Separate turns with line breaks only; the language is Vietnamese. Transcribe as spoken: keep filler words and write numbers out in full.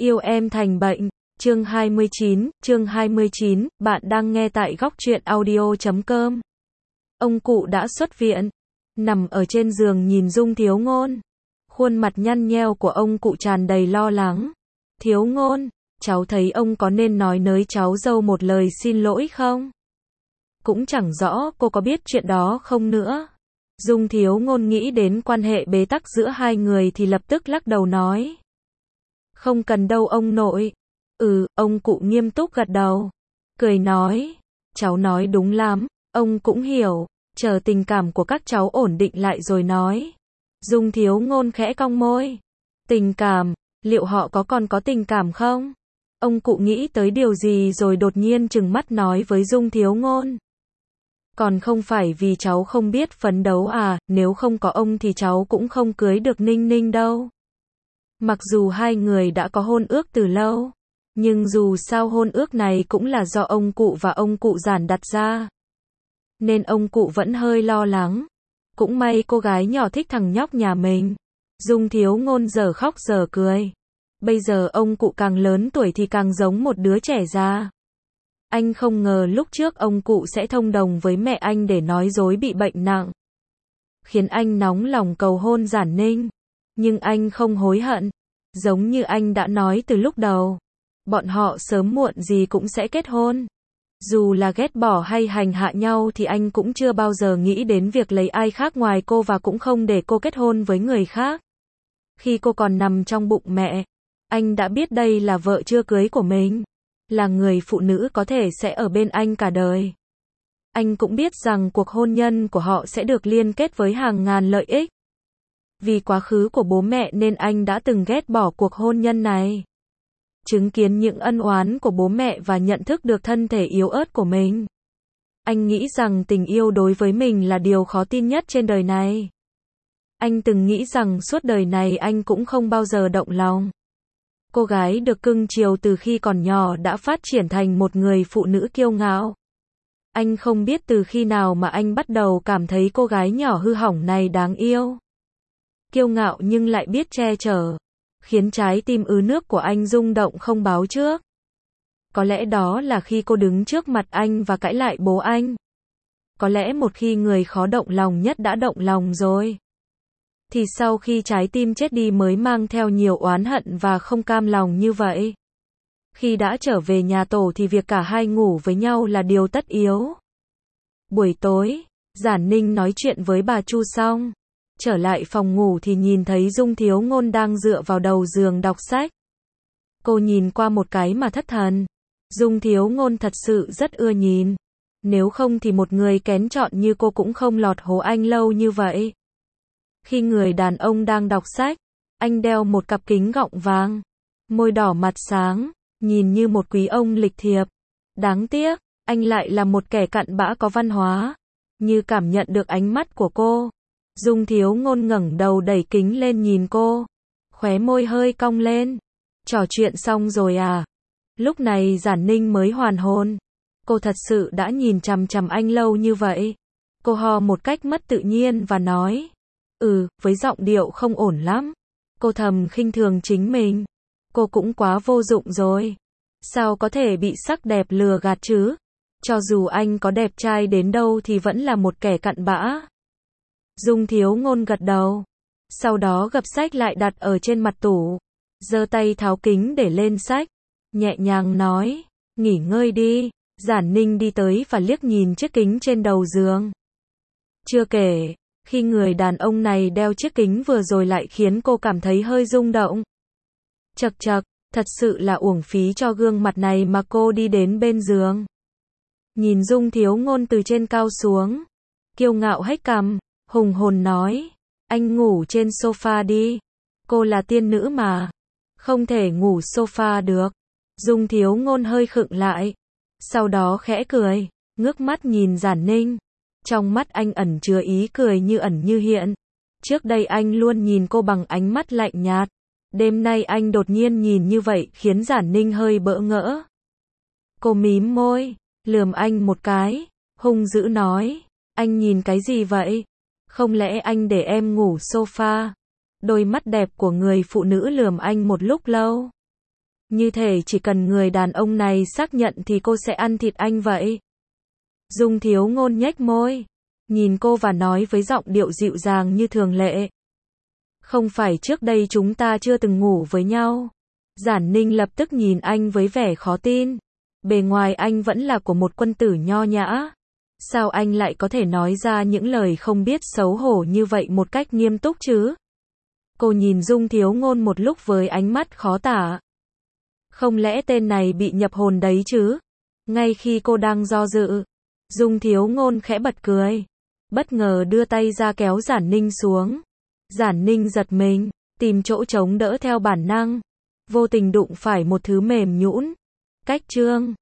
Yêu em thành bệnh. Chương hai mươi chín, chương hai mươi chín, bạn đang nghe tại góc truyện audio chấm com. Ông cụ đã xuất viện, nằm ở trên giường nhìn Dung Thiếu Ngôn. Khuôn mặt nhăn nheo của ông cụ tràn đầy lo lắng. Thiếu Ngôn, cháu thấy ông có nên nói nới cháu dâu một lời xin lỗi không? Cũng chẳng rõ cô có biết chuyện đó không nữa. Dung Thiếu Ngôn nghĩ đến quan hệ bế tắc giữa hai người thì lập tức lắc đầu nói. Không cần đâu ông nội. Ừ, ông cụ nghiêm túc gật đầu. Cười nói. Cháu nói đúng lắm, ông cũng hiểu. Chờ tình cảm của các cháu ổn định lại rồi nói. Dung Thiếu Ngôn khẽ cong môi. Tình cảm, liệu họ có còn có tình cảm không? Ông cụ nghĩ tới điều gì rồi đột nhiên trừng mắt nói với Dung Thiếu Ngôn. Còn không phải vì cháu không biết phấn đấu à, nếu không có ông thì cháu cũng không cưới được Ninh Ninh đâu. Mặc dù hai người đã có hôn ước từ lâu, nhưng dù sao hôn ước này cũng là do ông cụ và ông cụ Giản đặt ra. Nên ông cụ vẫn hơi lo lắng. Cũng may cô gái nhỏ thích thằng nhóc nhà mình. Dung Thiếu Ngôn giờ khóc giờ cười. Bây giờ ông cụ càng lớn tuổi thì càng giống một đứa trẻ già. Anh không ngờ lúc trước ông cụ sẽ thông đồng với mẹ anh để nói dối bị bệnh nặng. Khiến anh nóng lòng cầu hôn Giản Ninh. Nhưng anh không hối hận. Giống như anh đã nói từ lúc đầu. Bọn họ sớm muộn gì cũng sẽ kết hôn. Dù là ghét bỏ hay hành hạ nhau thì anh cũng chưa bao giờ nghĩ đến việc lấy ai khác ngoài cô và cũng không để cô kết hôn với người khác. Khi cô còn nằm trong bụng mẹ, anh đã biết đây là vợ chưa cưới của mình. Là người phụ nữ có thể sẽ ở bên anh cả đời. Anh cũng biết rằng cuộc hôn nhân của họ sẽ được liên kết với hàng ngàn lợi ích. Vì quá khứ của bố mẹ nên anh đã từng ghét bỏ cuộc hôn nhân này. Chứng kiến những ân oán của bố mẹ và nhận thức được thân thể yếu ớt của mình. Anh nghĩ rằng tình yêu đối với mình là điều khó tin nhất trên đời này. Anh từng nghĩ rằng suốt đời này anh cũng không bao giờ động lòng. Cô gái được cưng chiều từ khi còn nhỏ đã phát triển thành một người phụ nữ kiêu ngạo. Anh không biết từ khi nào mà anh bắt đầu cảm thấy cô gái nhỏ hư hỏng này đáng yêu. Kiêu ngạo nhưng lại biết che chở. Khiến trái tim ứ nước của anh rung động không báo trước. Có lẽ đó là khi cô đứng trước mặt anh và cãi lại bố anh. Có lẽ một khi người khó động lòng nhất đã động lòng rồi. Thì sau khi trái tim chết đi mới mang theo nhiều oán hận và không cam lòng như vậy. Khi đã trở về nhà tổ thì việc cả hai ngủ với nhau là điều tất yếu. Buổi tối, Giản Ninh nói chuyện với bà Chu xong. Trở lại phòng ngủ thì nhìn thấy Dung Thiếu Ngôn đang dựa vào đầu giường đọc sách. Cô nhìn qua một cái mà thất thần. Dung Thiếu Ngôn thật sự rất ưa nhìn. Nếu không thì một người kén chọn như cô cũng không lọt hố anh lâu như vậy. Khi người đàn ông đang đọc sách, anh đeo một cặp kính gọng vàng. Môi đỏ mặt sáng, nhìn như một quý ông lịch thiệp. Đáng tiếc, anh lại là một kẻ cặn bã có văn hóa. Như cảm nhận được ánh mắt của cô. Dung Thiếu Ngôn ngẩng đầu đẩy kính lên nhìn cô. Khóe môi hơi cong lên. Trò chuyện xong rồi à? Lúc này Giản Ninh mới hoàn hồn. Cô thật sự đã nhìn chằm chằm anh lâu như vậy. Cô ho một cách mất tự nhiên và nói. Ừ, với giọng điệu không ổn lắm. Cô thầm khinh thường chính mình. Cô cũng quá vô dụng rồi. Sao có thể bị sắc đẹp lừa gạt chứ? Cho dù anh có đẹp trai đến đâu thì vẫn là một kẻ cặn bã. Dung Thiếu Ngôn gật đầu. Sau đó gập sách lại đặt ở trên mặt tủ. Giơ tay tháo kính để lên sách. Nhẹ nhàng nói. Nghỉ ngơi đi. Giản Ninh đi tới và liếc nhìn chiếc kính trên đầu giường. Chưa kể, khi người đàn ông này đeo chiếc kính vừa rồi lại khiến cô cảm thấy hơi rung động. Chậc chậc, thật sự là uổng phí cho gương mặt này mà cô đi đến bên giường. Nhìn Dung Thiếu Ngôn từ trên cao xuống. Kiêu ngạo hếch cằm. Hùng hồn nói, anh ngủ trên sofa đi. Cô là tiên nữ mà. Không thể ngủ sofa được. Dung Thiếu Ngôn hơi khựng lại. Sau đó khẽ cười, ngước mắt nhìn Giản Ninh. Trong mắt anh ẩn chứa ý cười như ẩn như hiện. Trước đây anh luôn nhìn cô bằng ánh mắt lạnh nhạt. Đêm nay anh đột nhiên nhìn như vậy khiến Giản Ninh hơi bỡ ngỡ. Cô mím môi, lườm anh một cái, hung dữ nói, anh nhìn cái gì vậy? Không lẽ anh để em ngủ sofa? Đôi mắt đẹp của người phụ nữ lườm anh một lúc lâu. Như thể chỉ cần người đàn ông này xác nhận thì cô sẽ ăn thịt anh vậy. Dung Thiếu Ngôn nhếch môi, nhìn cô và nói với giọng điệu dịu dàng như thường lệ. Không phải trước đây chúng ta chưa từng ngủ với nhau. Giản Ninh lập tức nhìn anh với vẻ khó tin. Bề ngoài anh vẫn là của một quân tử nho nhã. Sao anh lại có thể nói ra những lời không biết xấu hổ như vậy một cách nghiêm túc chứ? Cô nhìn Dung Thiếu Ngôn một lúc với ánh mắt khó tả. Không lẽ tên này bị nhập hồn đấy chứ? Ngay khi cô đang do dự, Dung Thiếu Ngôn khẽ bật cười. Bất ngờ đưa tay ra kéo Giản Ninh xuống. Giản Ninh giật mình, tìm chỗ chống đỡ theo bản năng. Vô tình đụng phải một thứ mềm nhũn. Cách trương.